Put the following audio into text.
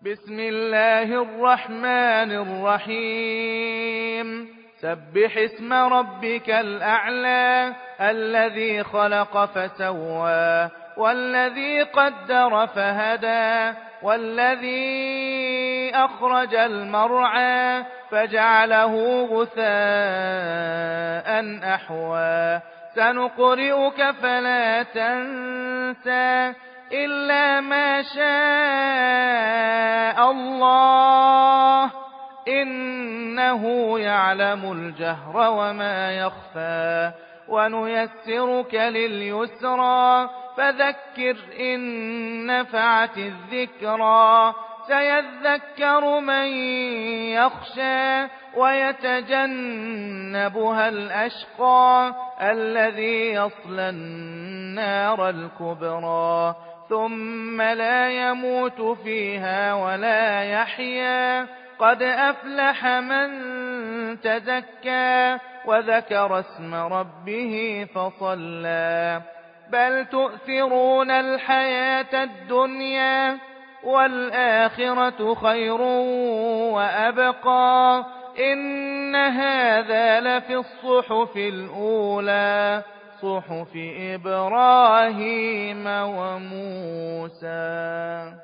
بسم الله الرحمن الرحيم سبح اسم ربك الأعلى الذي خلق فسوى والذي قدر فهدى والذي أخرج المرعى فجعله غثاء أحوى سنقرئك فلا تنسى إلا ما شاء الله إنه يعلم الجهر وما يخفى ونيسرك لليسرى فذكر إن نفعت الذكرى سيذكر من يخشى ويتجنبها الأشقى الذي يصلى النار الكبرى ثم لا يموت فيها ولا يحيا قد أفلح من تزكى وذكر اسم ربه فصلى بل تؤثرون الحياة الدنيا والآخرة خير وأبقى إن هذا لفي الصحف الأولى صحف إبراهيم وموسى.